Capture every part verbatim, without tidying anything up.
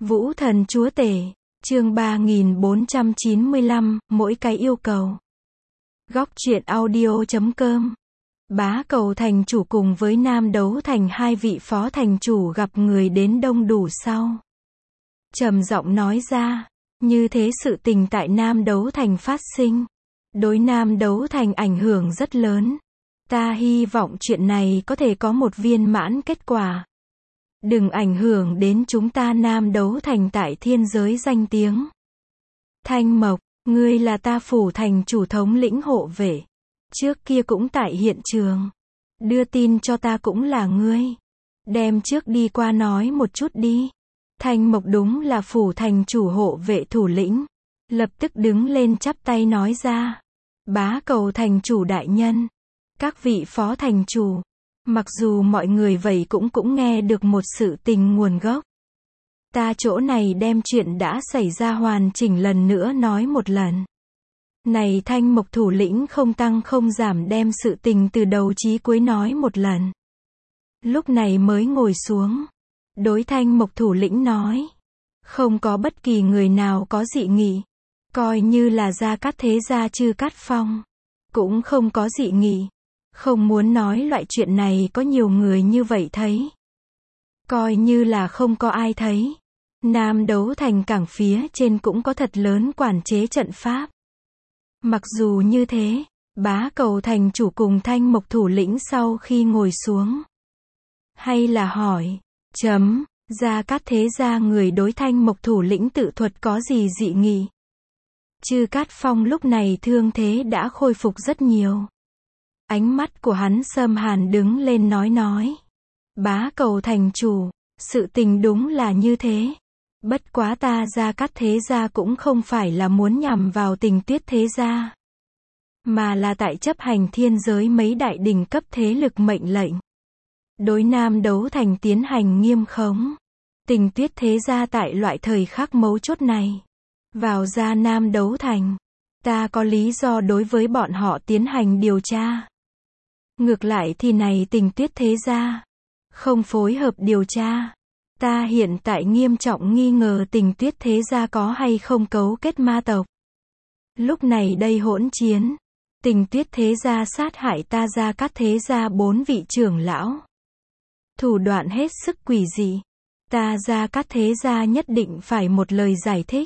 Vũ thần chúa tể, chương ba nghìn bốn trăm chín mươi lăm, mỗi cái yêu cầu. Góc truyện audio chấm com. Bá Cầu thành chủ cùng với Nam Đấu Thành hai vị phó thành chủ gặp người đến đông đủ sau. Trầm giọng nói ra, như thế sự tình tại Nam Đấu Thành phát sinh, đối Nam Đấu Thành ảnh hưởng rất lớn. Ta hy vọng chuyện này có thể có một viên mãn kết quả. Đừng ảnh hưởng đến chúng ta Nam Đấu Thành tại thiên giới danh tiếng. Thanh Mộc, ngươi là ta phủ thành chủ thống lĩnh hộ vệ. Trước kia cũng tại hiện trường. Đưa tin cho ta cũng là ngươi. Đem trước đi qua nói một chút đi. Thanh Mộc đúng là phủ thành chủ hộ vệ thủ lĩnh. Lập tức đứng lên chắp tay nói ra. Bá Cầu thành chủ đại nhân. Các vị phó thành chủ. Mặc dù mọi người vậy cũng cũng nghe được một sự tình nguồn gốc. Ta chỗ này đem chuyện đã xảy ra hoàn chỉnh lần nữa nói một lần. Này Thanh Mộc thủ lĩnh không tăng không giảm đem sự tình từ đầu chí cuối nói một lần. Lúc này mới ngồi xuống. Đối Thanh Mộc thủ lĩnh nói. Không có bất kỳ người nào có dị nghị. Coi như là Gia Cát Thế Gia Chư Cát Phong. Cũng không có dị nghị. Không muốn nói loại chuyện này có nhiều người như vậy thấy. Coi như là không có ai thấy. Nam Đấu Thành cảng phía trên cũng có thật lớn quản chế trận pháp. Mặc dù như thế, Bá Cầu thành chủ cùng Thanh Mộc thủ lĩnh sau khi ngồi xuống. Hay là hỏi, chấm, Gia Cát Thế Gia người đối Thanh Mộc thủ lĩnh tự thuật có gì dị nghị? Chư Cát Phong lúc này thương thế đã khôi phục rất nhiều. Ánh mắt của hắn xâm hàn đứng lên nói nói. Bá Cầu thành chủ, sự tình đúng là như thế. Bất quá ta Gia Cát Thế Gia cũng không phải là muốn nhằm vào Tình Tuyết Thế Gia. Mà là tại chấp hành thiên giới mấy đại đỉnh cấp thế lực mệnh lệnh. Đối Nam Đấu Thành tiến hành nghiêm khống. Tình Tuyết Thế Gia tại loại thời khắc mấu chốt này. Vào ra Nam Đấu Thành. Ta có lý do đối với bọn họ tiến hành điều tra. Ngược lại thì này Tình Tuyết Thế Gia không phối hợp điều tra. Ta hiện tại nghiêm trọng nghi ngờ Tình Tuyết Thế Gia có hay không cấu kết ma tộc. Lúc này đây hỗn chiến. Tình Tuyết Thế Gia sát hại ta Gia Cát Thế Gia bốn vị trưởng lão. Thủ đoạn hết sức quỷ dị. Ta Gia Cát Thế Gia nhất định phải một lời giải thích.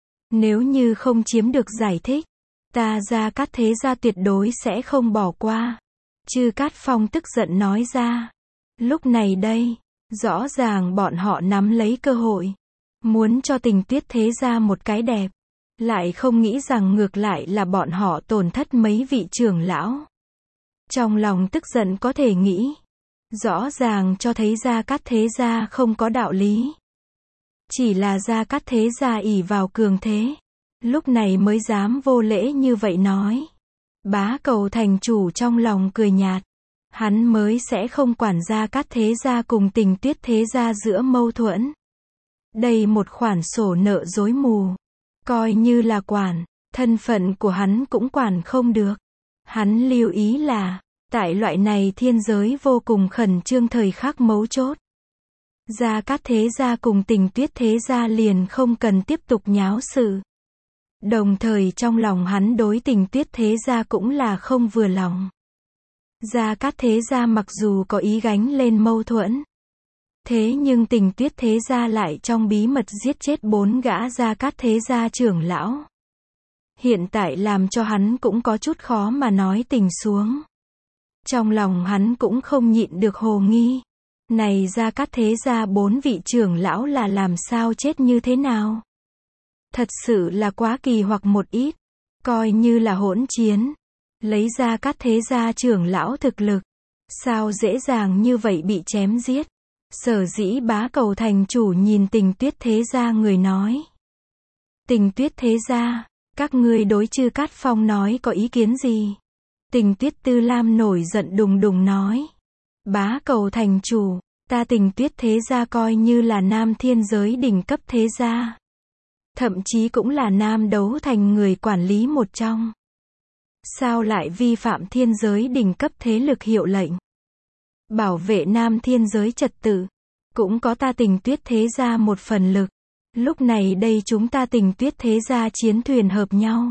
Nếu như không chiếm được giải thích, ta Gia Cát Thế Gia tuyệt đối sẽ không bỏ qua. Chư Cát Phong tức giận nói ra. Lúc này đây, rõ ràng bọn họ nắm lấy cơ hội. Muốn cho Tình Tuyết Thế Gia một cái đẹp. Lại không nghĩ rằng ngược lại là bọn họ tổn thất mấy vị trưởng lão. Trong lòng tức giận có thể nghĩ. Rõ ràng cho thấy Gia Cát Thế Gia không có đạo lý. Chỉ là Gia Cát Thế Gia ỷ vào cường thế. Lúc này mới dám vô lễ như vậy nói. Bá Cầu thành chủ trong lòng cười nhạt. Hắn mới sẽ không quản Gia Cát Thế Gia cùng Tình Tuyết Thế Gia giữa mâu thuẫn. Đây một khoản sổ nợ rối mù. Coi như là quản, thân phận của hắn cũng quản không được. Hắn lưu ý là, tại loại này thiên giới vô cùng khẩn trương thời khắc mấu chốt. Gia Cát Thế Gia cùng Tình Tuyết Thế Gia liền không cần tiếp tục nháo sự. Đồng thời trong lòng hắn đối Tình Tuyết Thế Gia cũng là không vừa lòng. Gia Cát Thế Gia mặc dù có ý gánh lên mâu thuẫn. Thế nhưng Tình Tuyết Thế Gia lại trong bí mật giết chết bốn gã Gia Cát Thế Gia trưởng lão. Hiện tại làm cho hắn cũng có chút khó mà nói tình xuống. Trong lòng hắn cũng không nhịn được hồ nghi. Này Gia Cát Thế Gia bốn vị trưởng lão là làm sao chết như thế nào? Thật sự là quá kỳ hoặc một ít. Coi như là hỗn chiến. Lấy Gia Cát Thế Gia trưởng lão thực lực. Sao dễ dàng như vậy bị chém giết? Sở dĩ Bá Cầu thành chủ nhìn Tình Tuyết Thế Gia người nói. Tình Tuyết Thế Gia, các ngươi đối Chư Cát Phong nói có ý kiến gì? Tình Tuyết Tư Lam nổi giận đùng đùng nói. Bá Cầu thành chủ, ta Tình Tuyết Thế Gia coi như là Nam thiên giới đỉnh cấp thế gia. Thậm chí cũng là Nam Đấu Thành người quản lý một trong. Sao lại vi phạm thiên giới đỉnh cấp thế lực hiệu lệnh? Bảo vệ Nam thiên giới trật tự. Cũng có ta Tình Tuyết Thế Gia một phần lực. Lúc này đây chúng ta Tình Tuyết thế gia chiến thuyền hợp nhau.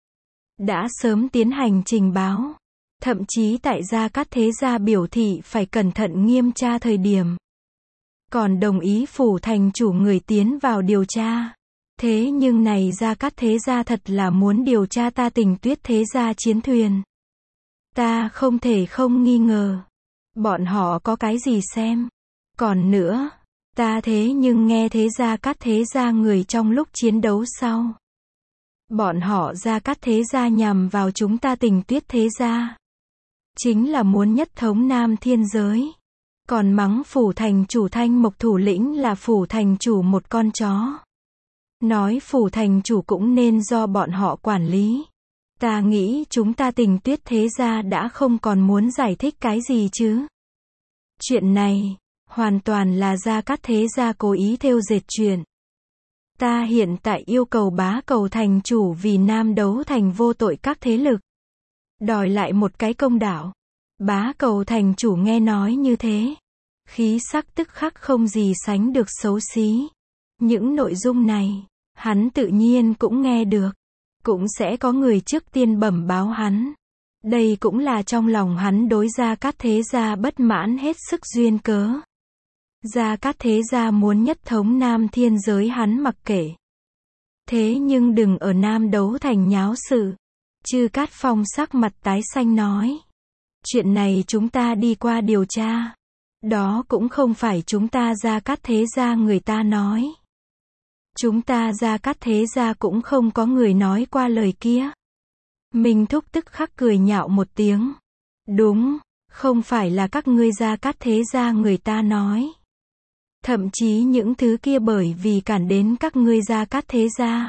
Đã sớm tiến hành trình báo. Thậm chí tại Gia Cát thế gia biểu thị phải cẩn thận nghiêm tra thời điểm. Còn đồng ý phủ thành chủ người tiến vào điều tra. Thế nhưng này Gia Cát thế gia thật là muốn điều tra ta Tình Tuyết thế gia chiến thuyền. Ta không thể không nghi ngờ. Bọn họ có cái gì xem. Còn nữa, ta thế nhưng nghe thế Gia Cát thế gia người trong lúc chiến đấu sau. Bọn họ Gia Cát thế gia nhằm vào chúng ta Tình Tuyết thế gia. Chính là muốn nhất thống Nam Thiên giới. Còn mắng phủ thành chủ Thanh Mộc thủ lĩnh là phủ thành chủ một con chó. Nói phủ thành chủ cũng nên do bọn họ quản lý. Ta nghĩ chúng ta Tình Tuyết thế gia đã không còn muốn giải thích cái gì chứ. Chuyện này, hoàn toàn là Gia Cát thế gia cố ý thêu dệt chuyện. Ta hiện tại yêu cầu bá cầu thành chủ vì Nam Đấu Thành vô tội các thế lực. Đòi lại một cái công đạo. Bá cầu thành chủ nghe nói như thế. Khí sắc tức khắc không gì sánh được xấu xí. Những nội dung này, hắn tự nhiên cũng nghe được. Cũng sẽ có người trước tiên bẩm báo hắn. Đây cũng là trong lòng hắn đối Gia Cát thế gia bất mãn hết sức duyên cớ. Gia Cát thế gia muốn nhất thống Nam Thiên giới hắn mặc kệ. Thế nhưng đừng ở Nam Đấu Thành nháo sự. Chư Cát Phong sắc mặt tái xanh nói. Chuyện này chúng ta đi qua điều tra. Đó cũng không phải chúng ta Gia Cát thế gia người ta nói. Chúng ta Gia Cát thế gia cũng không có người nói qua lời kia. Minh Thúc tức khắc cười nhạo một tiếng. Đúng, không phải là các ngươi Gia Cát thế gia người ta nói. Thậm chí những thứ kia bởi vì cản đến các ngươi Gia Cát thế gia.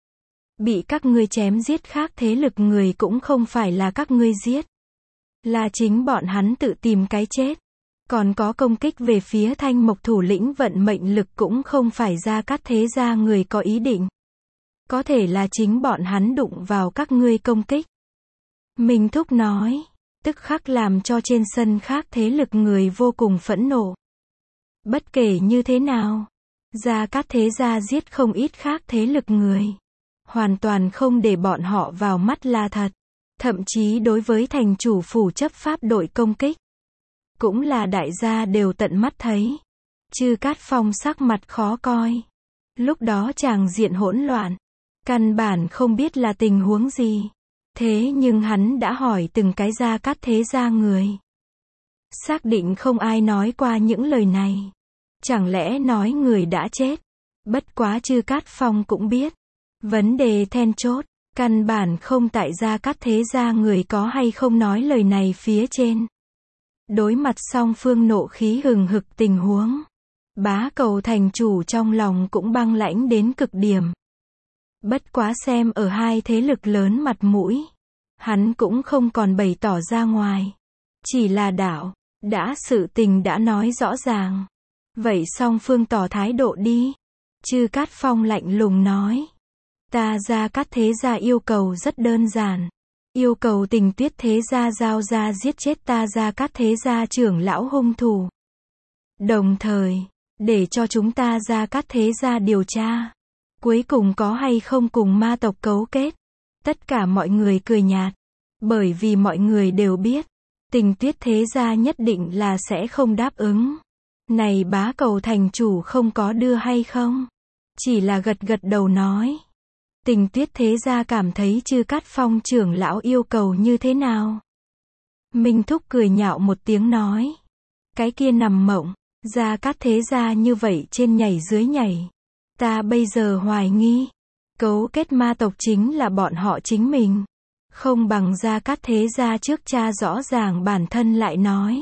Bị các ngươi chém giết khác thế lực người cũng không phải là các ngươi giết. Là chính bọn hắn tự tìm cái chết. Còn có công kích về phía Thanh Mộc thủ lĩnh vận mệnh lực cũng không phải Gia Cát thế gia người có ý định. Có thể là chính bọn hắn đụng vào các ngươi công kích. Minh Thúc nói, tức khắc làm cho trên sân khác thế lực người vô cùng phẫn nộ. Bất kể như thế nào, Gia Cát thế gia giết không ít khác thế lực người. Hoàn toàn không để bọn họ vào mắt là thật. Thậm chí đối với thành chủ phủ chấp pháp đội công kích. Cũng là đại gia đều tận mắt thấy. Chư Cát Phong sắc mặt khó coi. Lúc đó chàng diện hỗn loạn. Căn bản không biết là tình huống gì. Thế nhưng hắn đã hỏi từng cái Gia Cát thế gia người. Xác định không ai nói qua những lời này. Chẳng lẽ nói người đã chết. Bất quá Chư Cát Phong cũng biết. Vấn đề then chốt. Căn bản không tại Gia Cát thế gia người có hay không nói lời này phía trên. Đối mặt song phương nộ khí hừng hực tình huống. Bá cầu thành chủ trong lòng cũng băng lãnh đến cực điểm. Bất quá xem ở hai thế lực lớn mặt mũi. Hắn cũng không còn bày tỏ ra ngoài. Chỉ là đạo, đã sự tình đã nói rõ ràng. Vậy song phương tỏ thái độ đi. Chư Cát Phong lạnh lùng nói. Ta Gia Cát thế gia yêu cầu rất đơn giản. Yêu cầu Tình Tuyết thế gia giao ra giết chết ta Gia Cát thế gia trưởng lão hung thủ. Đồng thời, để cho chúng ta Gia Cát thế gia điều tra. Cuối cùng có hay không cùng ma tộc cấu kết. Tất cả mọi người cười nhạt. Bởi vì mọi người đều biết. Tình Tuyết thế gia nhất định là sẽ không đáp ứng. Này bá cầu thành chủ không có đưa hay không? Chỉ là gật gật đầu nói. Tình Tuyết thế gia cảm thấy Chư Cát Phong trưởng lão yêu cầu như thế nào? Minh Thúc cười nhạo một tiếng nói. Cái kia nằm mộng, Gia Cát thế gia như vậy trên nhảy dưới nhảy. Ta bây giờ hoài nghi, cấu kết ma tộc chính là bọn họ chính mình. Không bằng Gia Cát thế gia trước cha rõ ràng bản thân lại nói.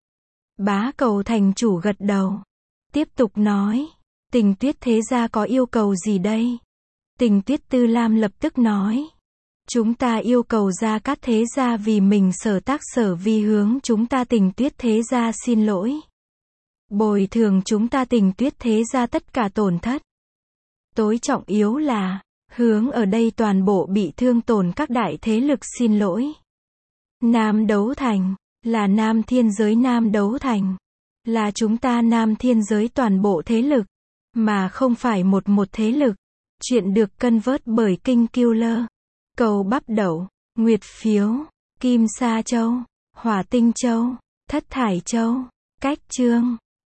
Bá cầu thành chủ gật đầu. Tiếp tục nói. Tình Tuyết thế gia có yêu cầu gì đây? Tình Tuyết Tư Lam lập tức nói. Chúng ta yêu cầu Gia Cát thế gia vì mình sở tác sở vi hướng chúng ta Tình Tuyết thế gia xin lỗi. Bồi thường chúng ta Tình Tuyết thế gia tất cả tổn thất. Tối trọng yếu là, hướng ở đây toàn bộ bị thương tổn các đại thế lực xin lỗi. Nam Đấu Thành, là Nam Thiên giới Nam Đấu Thành. Là chúng ta Nam Thiên giới toàn bộ thế lực. mà không phải một một thế lực. Chuyện được cân vớt bởi King Killer. Cầu Bắp Đậu, Nguyệt Phiếu, Kim Sa Châu, Hỏa Tinh Châu, Thất Thải Châu, Cách Chương.